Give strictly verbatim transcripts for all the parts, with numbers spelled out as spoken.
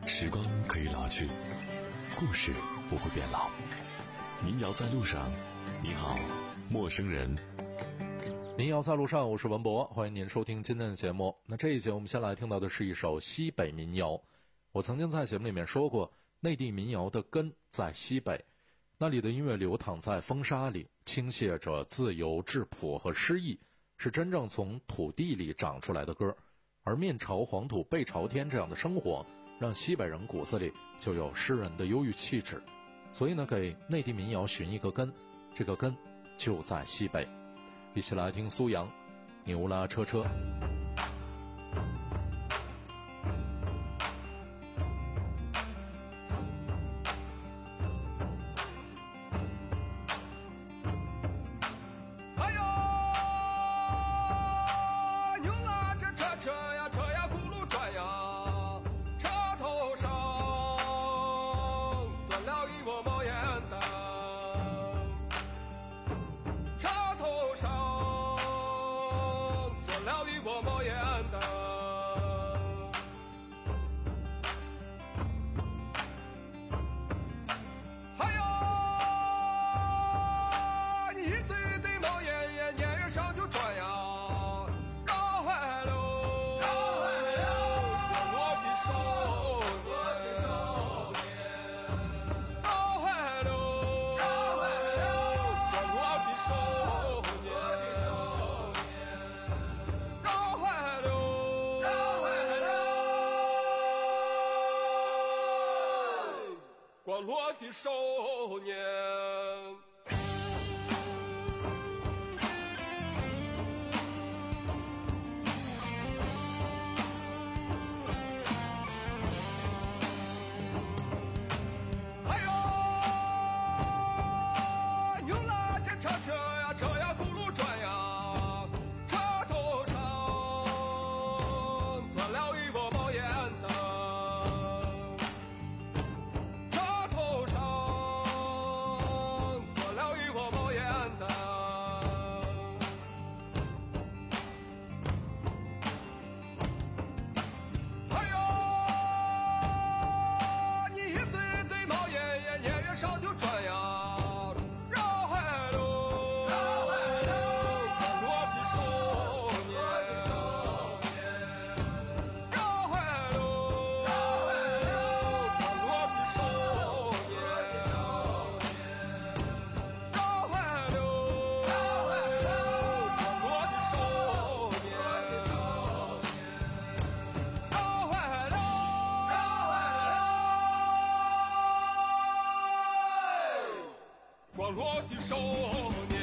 时光可以老去，故事不会变老。民谣在路上，你好，陌生人。 民谣在路上，我是文博，欢迎您收听今天的节目。那这一节我们先来听到的是一首西北民谣。我曾经在节目里面说过，内地民谣的根在西北，那里的音乐流淌在风沙里，倾泻着自由、质朴和诗意，是真正从土地里长出来的歌。而面朝黄土背朝天这样的生活，让西北人骨子里就有诗人的忧郁气质。所以呢，给内地民谣寻一个根，这个根就在西北。一起来听苏阳牛拉车车。 光落的少年，哎呦，牛拉这车车呀，车呀轱辘转呀，车头上钻了一个冒烟的。上就转呀，绕海喽，绕海喽，光落的少年，绕海喽，绕海喽，光落的少年，绕海喽，绕海喽，光落的少年，绕海喽，绕海喽。光落的少年，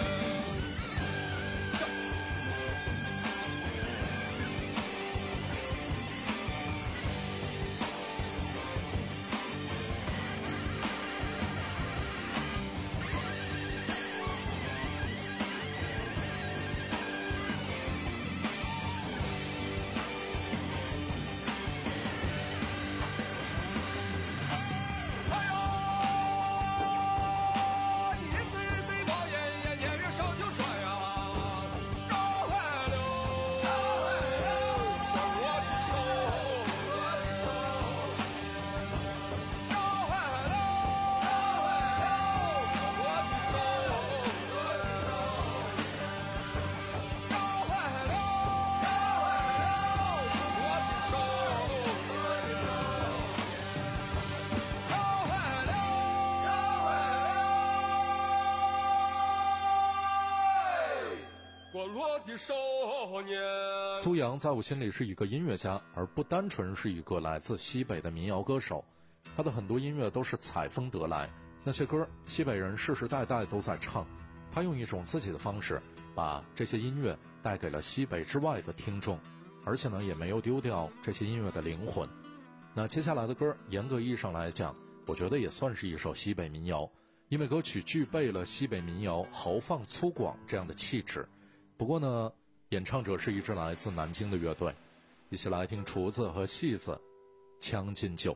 少年。 苏阳在我心里是一个音乐家，而不单纯是一个来自西北的民谣歌手。他的很多音乐都是采风得来，那些歌西北人世世代代都在唱。他用一种自己的方式把这些音乐带给了西北之外的听众，而且呢也没有丢掉这些音乐的灵魂。那接下来的歌严格意义上来讲，我觉得也算是一首西北民谣，因为歌曲具备了西北民谣豪放粗犷这样的气质。不过呢，演唱者是一支来自南京的乐队。一起来听厨子和戏子将进酒。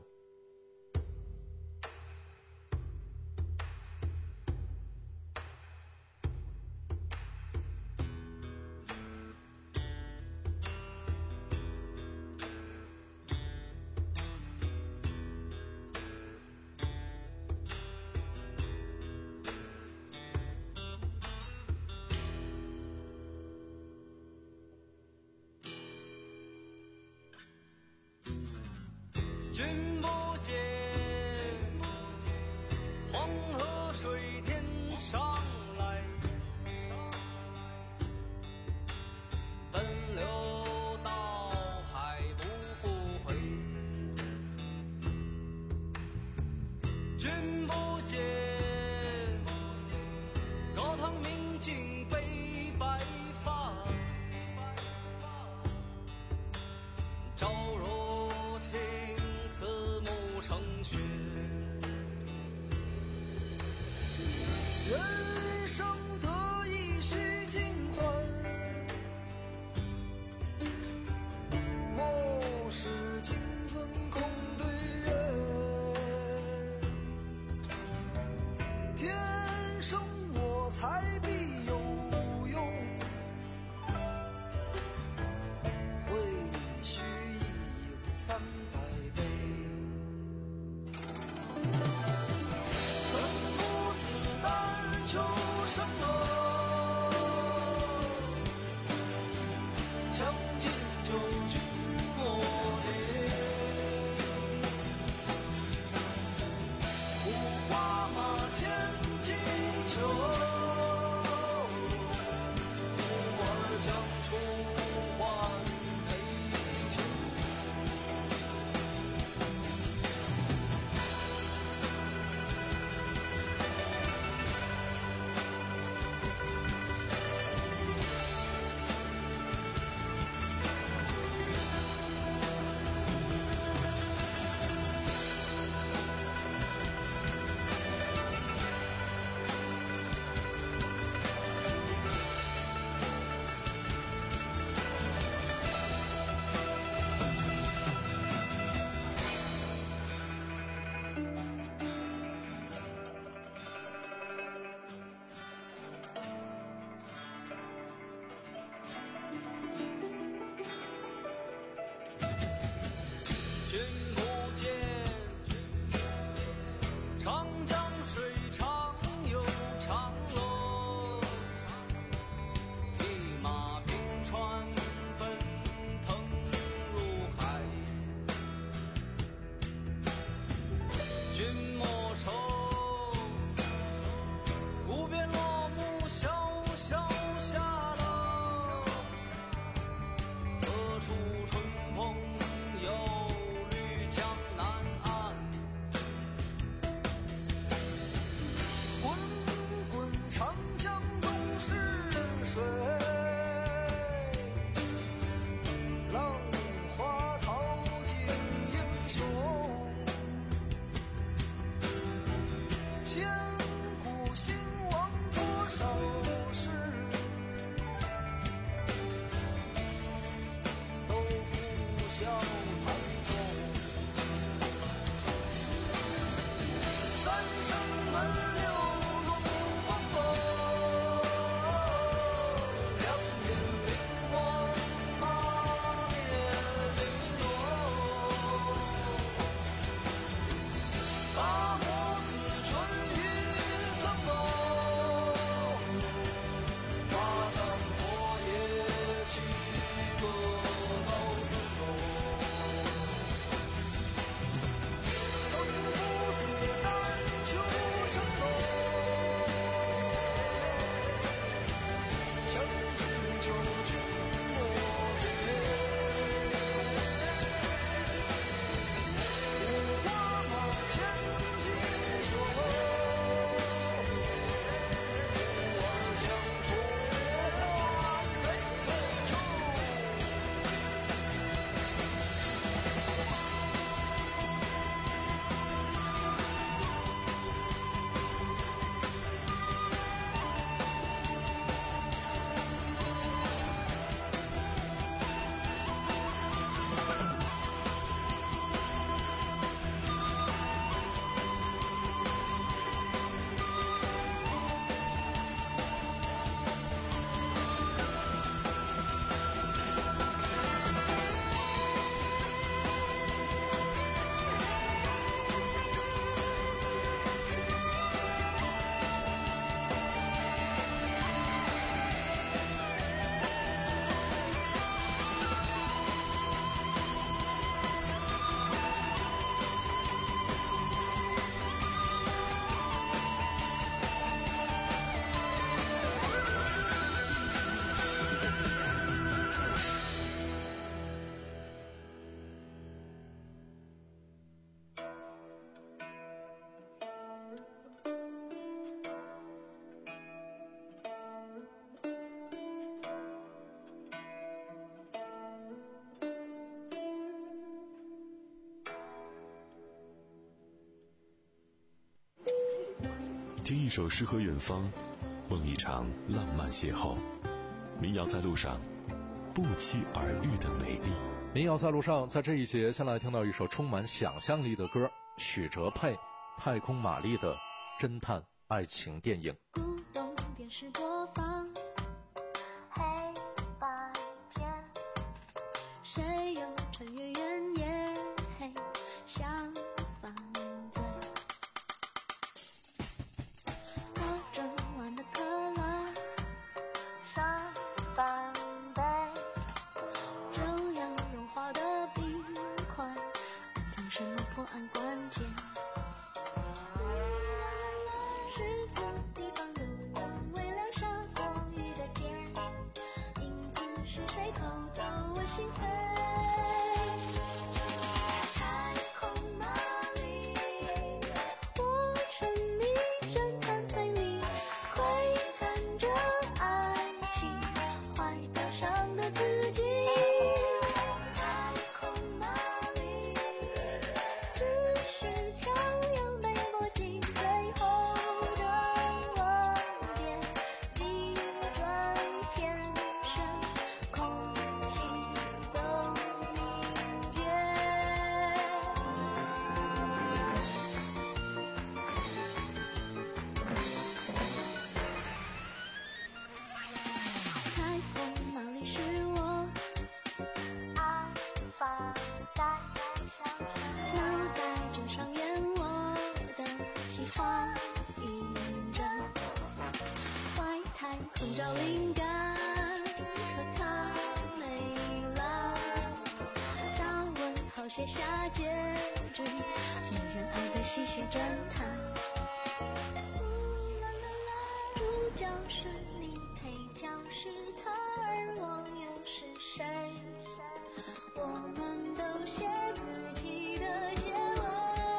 人生得意须尽欢，莫使金樽空对月。天生我材必有用，会须已有三百倍。曾夫子但求听一首诗和远方，梦一场浪漫邂逅。民谣在路上，不期而遇的美丽。 民谣在路上，在这一节先来听到一首充满想象力的歌，许哲佩、太空玛丽的侦探爱情电影。 古董电视播放黑白片，谁又穿越原野想犯罪？我整晚的特拉沙翻杯，这样融化的冰块，暗藏什么破案关键？十字地方路灯微亮下过雨的街，影子是谁偷走我心扉？太空玛丽，我沉迷侦探推理，窥探着爱情坏掉伤的自己。太空玛丽，思绪跳跃没逻辑，最后的吻别逆转天生，空气都凝结。太空玛丽是我爱发呆，脑袋正上演我的奇幻影展，外太空找灵感，可它没了。大问号写下结局，没人爱的吸血侦探。主角是你，配角是他，而我又是谁？我们都写自己的结尾。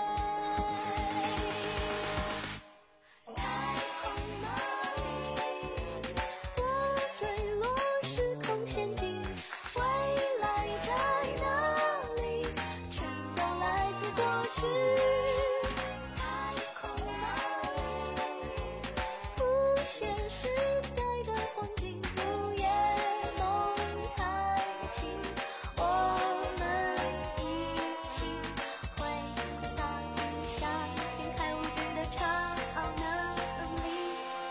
太空玛丽，我坠落时空陷阱，未来在哪里？全都来自过去。太空玛丽，不现时代的黄金，午夜梦太轻，我们一起挥洒夏天开无惧的超能力。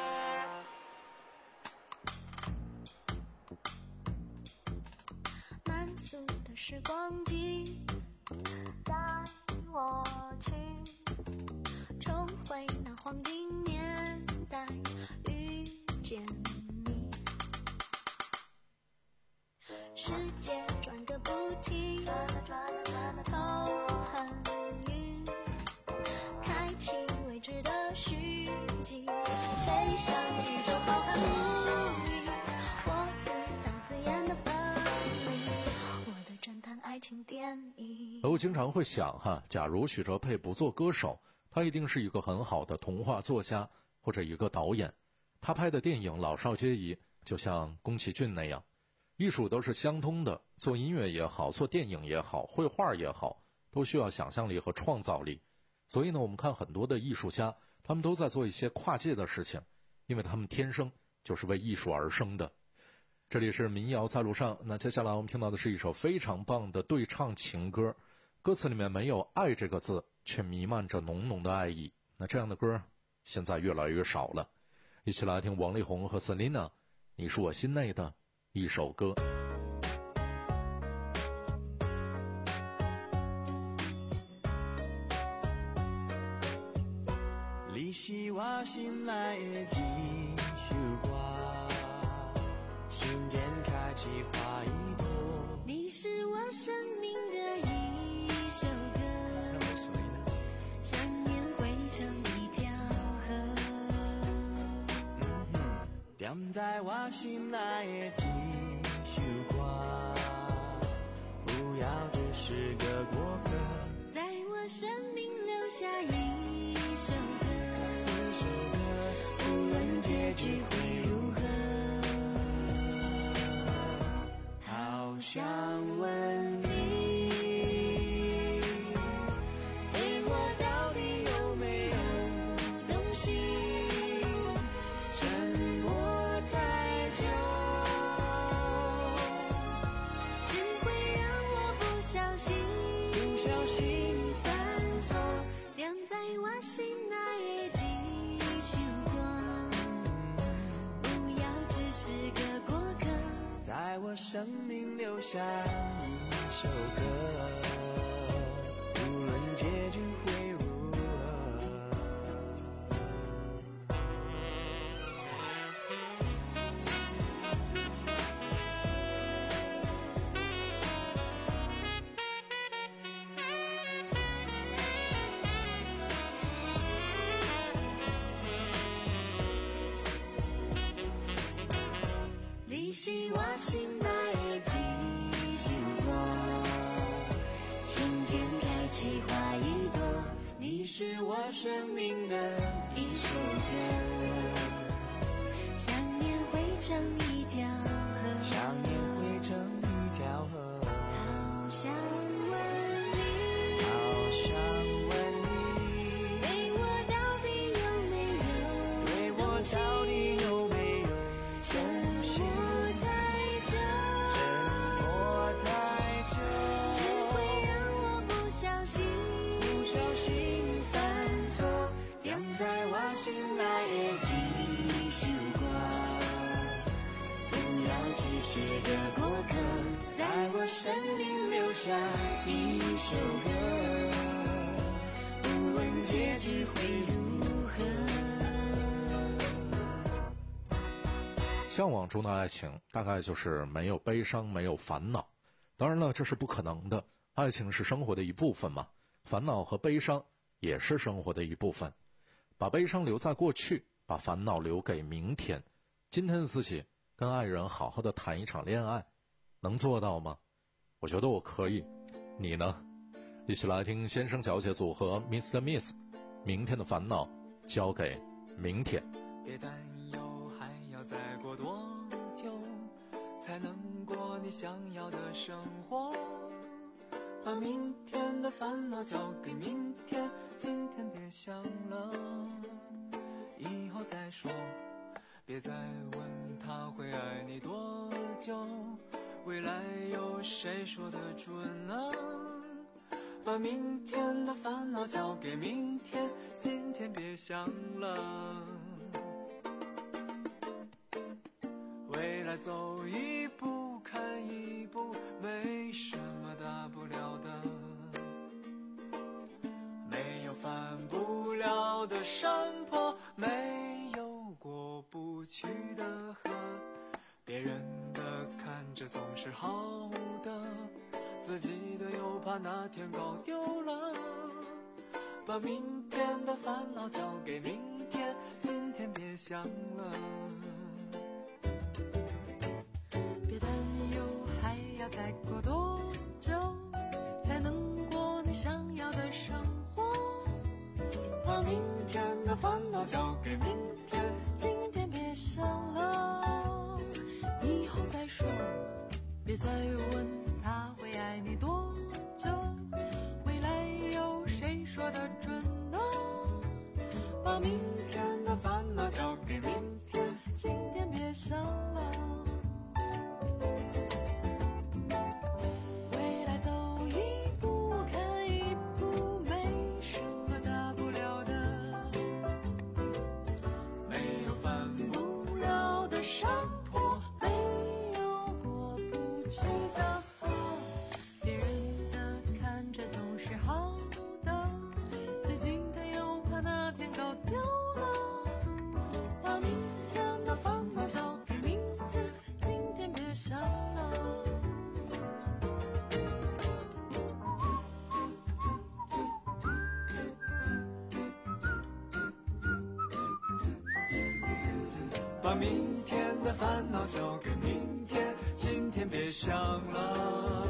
慢速的时光机带我去重回那黄金年代，遇见你。世界转个不停，头很晕，开启未知的续集，飞向宇宙浩瀚无垠。我自导自演的本领，我的侦探爱情电影。 我经常会想哈，假如许哲佩不做歌手，他一定是一个很好的童话作家或者一个导演。他拍的电影老少皆宜，就像宫崎骏那样，艺术都是相通的，做音乐也好，做电影也好，绘画也好，都需要想象力和创造力。所以呢，我们看很多的艺术家，他们都在做一些跨界的事情，因为他们天生就是为艺术而生的。这里是民谣在路上，那接下来我们听到的是一首非常棒的对唱情歌，歌词里面没有爱这个字，却弥漫着浓浓的爱意。那这样的歌现在越来越少了。一起来听王力宏和 Selina， 你是我心内的一首歌。 你是我心内的一首歌，心间开启花一朵。 你是我生命的一首歌，想念汇成一条河。 点在我心内的一首歌，不要只是个过客， 在我生命留下一首歌，无论结局会如何。好想问你，对我到底有没有动心？ 心犯错，踮在我心内的继续过，不要只是个过客， 在我生命留下一首歌，无论结局会如何。 你是我心内的继续过，心间开启花一朵，你是我生命的一首歌，想念汇成一条河， 想念汇成一条河， 好想问你， 好想问你， 对我到底有没有对我到底有没有真心内的继续过，不要只是个过客，在我生命留下一首歌，不问结局会如何。 向往中的爱情大概就是没有悲伤，没有烦恼。当然了，这是不可能的，爱情是生活的一部分嘛，烦恼和悲伤也是生活的一部分。把悲伤留在过去，把烦恼留给明天。今天的自己跟爱人好好的谈一场恋爱，能做到吗？我觉得我可以，你呢？一起来听先生小姐组合 Mister Miss， 明天的烦恼交给明天。 别担忧，还要再过多久才能过你想要的生活？把明天的烦恼交给明天，今天别想了，以后再说。别再问他会爱你多久，未来有谁说得准呢？把明天的烦恼交给明天，今天别想了。未来走一步看一步，没什么大不了的，没有翻不了的山坡，没有过不去的河，别人的看着总是好的，自己的又怕哪天搞丢了。把明天的烦恼交给明天，今天别想了。 别担忧，还要再过多久才能过你想要的生活？把明天的烦恼交给明天，今天别想了，以后再说。别再问他会爱你多久，未来有谁说得准呢？把明天的烦恼交给明天，今天别想了。 把明天的烦恼交给明天，今天别想了。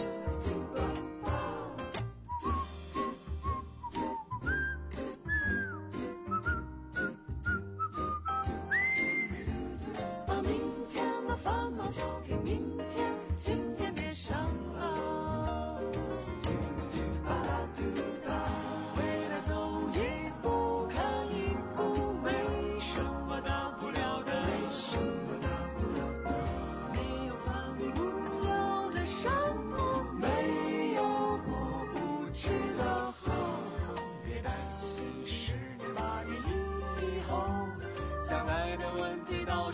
把明天的烦恼交给明天，今天别想了。未来走一步看一步，没什么大不了的，没什么大不了的，没有翻不了的山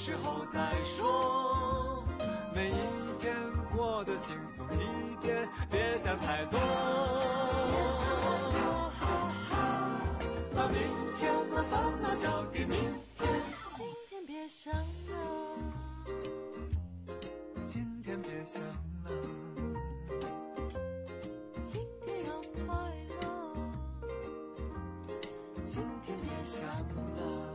时候再说。每一天过得轻松一点，别想太多。把明天的烦恼交给明天， 今天别想了， 今天别想了， 今天要快乐， 今天别想了。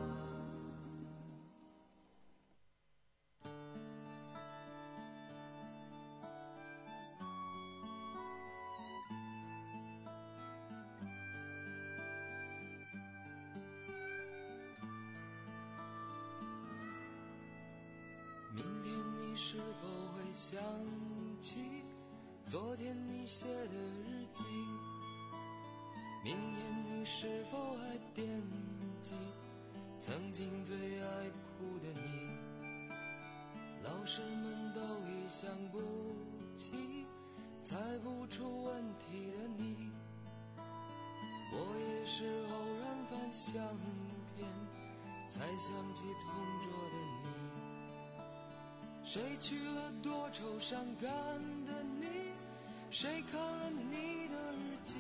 明天你是否会想起昨天你写的日记？明天你是否还惦记曾经最爱哭的你？老师们都已想不起猜不出问题的你，我也是偶然翻相片才想起同桌的你。谁去了多愁善感的你？谁看了你的日记？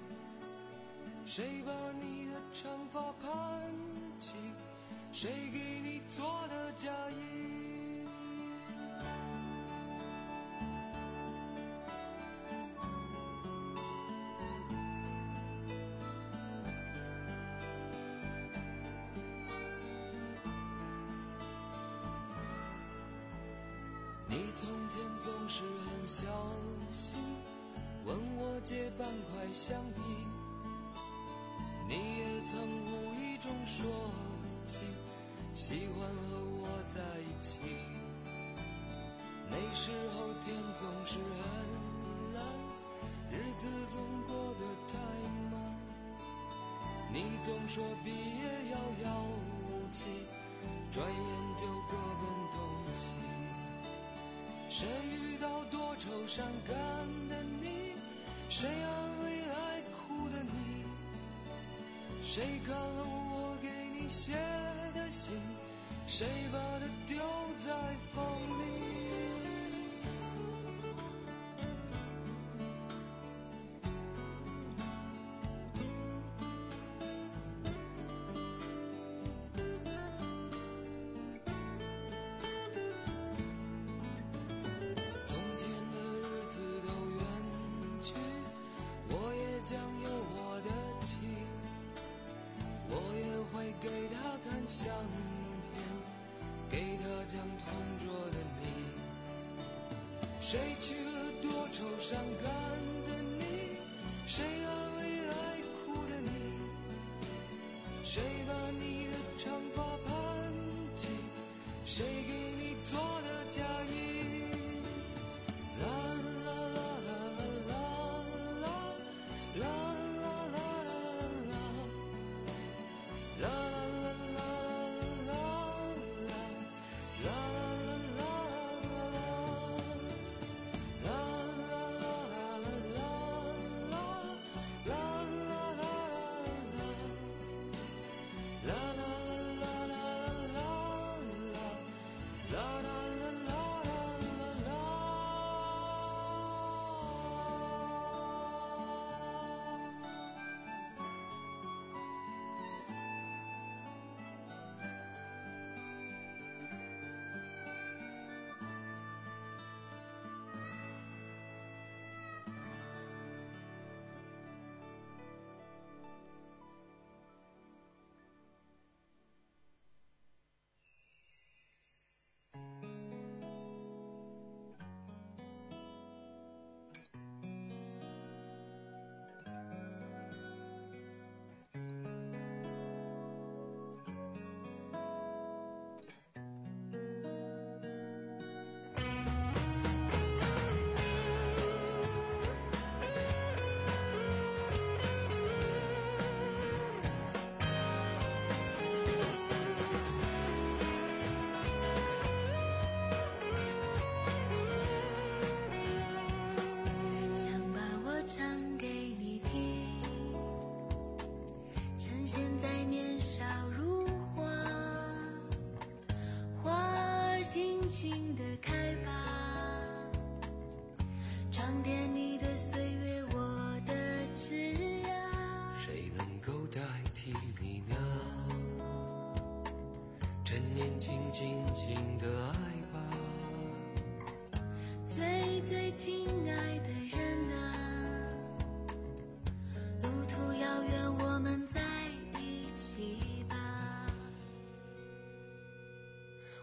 谁把你的长发盘起？谁给你做的嫁衣？你从前总是很小心问我借半块橡皮，你也曾无意中说起喜欢和我在一起。那时候天总是很蓝，日子总过得太慢，你总说毕业遥遥无期，转眼就各奔东西。谁遇到多愁善感的你？谁安慰爱哭的你？谁看了我给你写的信？谁把它丢在风里？从前的日子都远去，我也将有我的妻，我也会给她看相片，给她讲同桌的你。谁去了多愁善感的你？谁安慰爱哭的你？谁把你的长发盘起？谁给你做的嫁衣？啦啦啦啦啦啦啦啦啦啦啦啦啦啦啦啦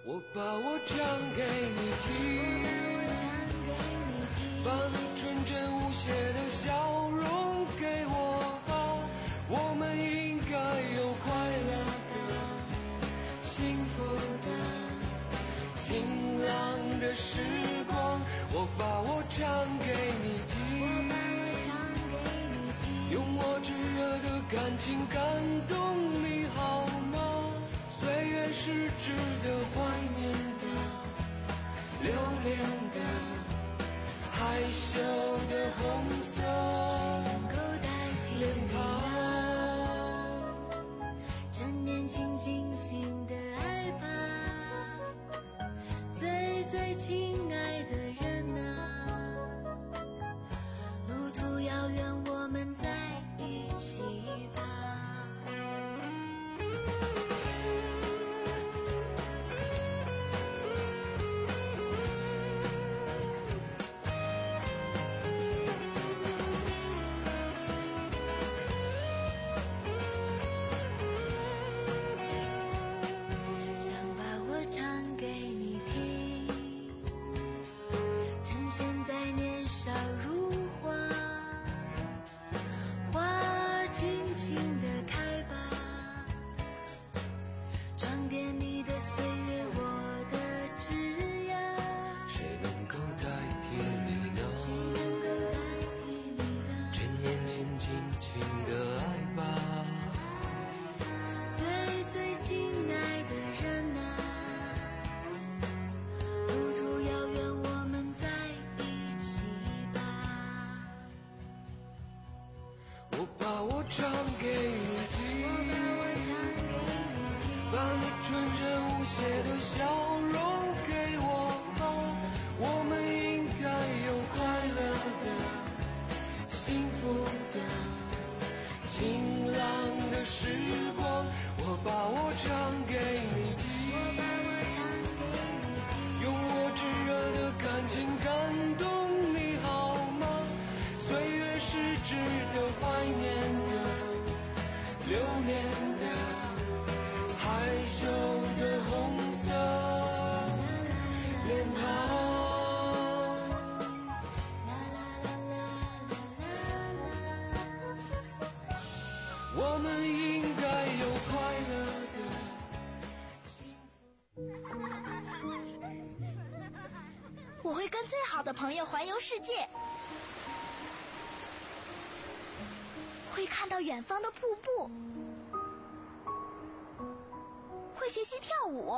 我把我唱给你听，把你纯真无邪的笑容给我吧，我们应该有快乐的、幸福的、晴朗的时光。我把我唱给你听，用我炙热的感情感动你好吗？岁月是值得怀念的、留恋的、害羞的红色脸庞， 趁年轻轻轻的爱吧，最最亲爱的人啊，路途遥远，我们在一起吧。 唱给你听，把你纯真无邪的笑容给我吧，我们应该有快乐的、幸福的、晴朗的时光。我把我唱给你听，用我炙热的感情感动你好吗？岁月是值得怀念的、留恋的、害羞的红色脸庞。我们应该有快乐的幸福。 我会跟最好的朋友环游世界，会看到远方的瀑布，会学习跳舞，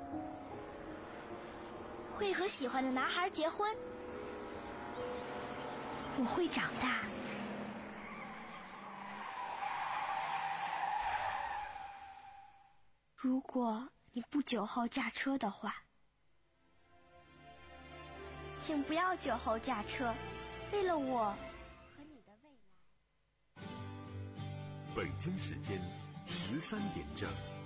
会和喜欢的男孩结婚。我会长大。如果你不酒后驾车的话，请不要酒后驾车，为了我和你的未来。 北京时间十三点整。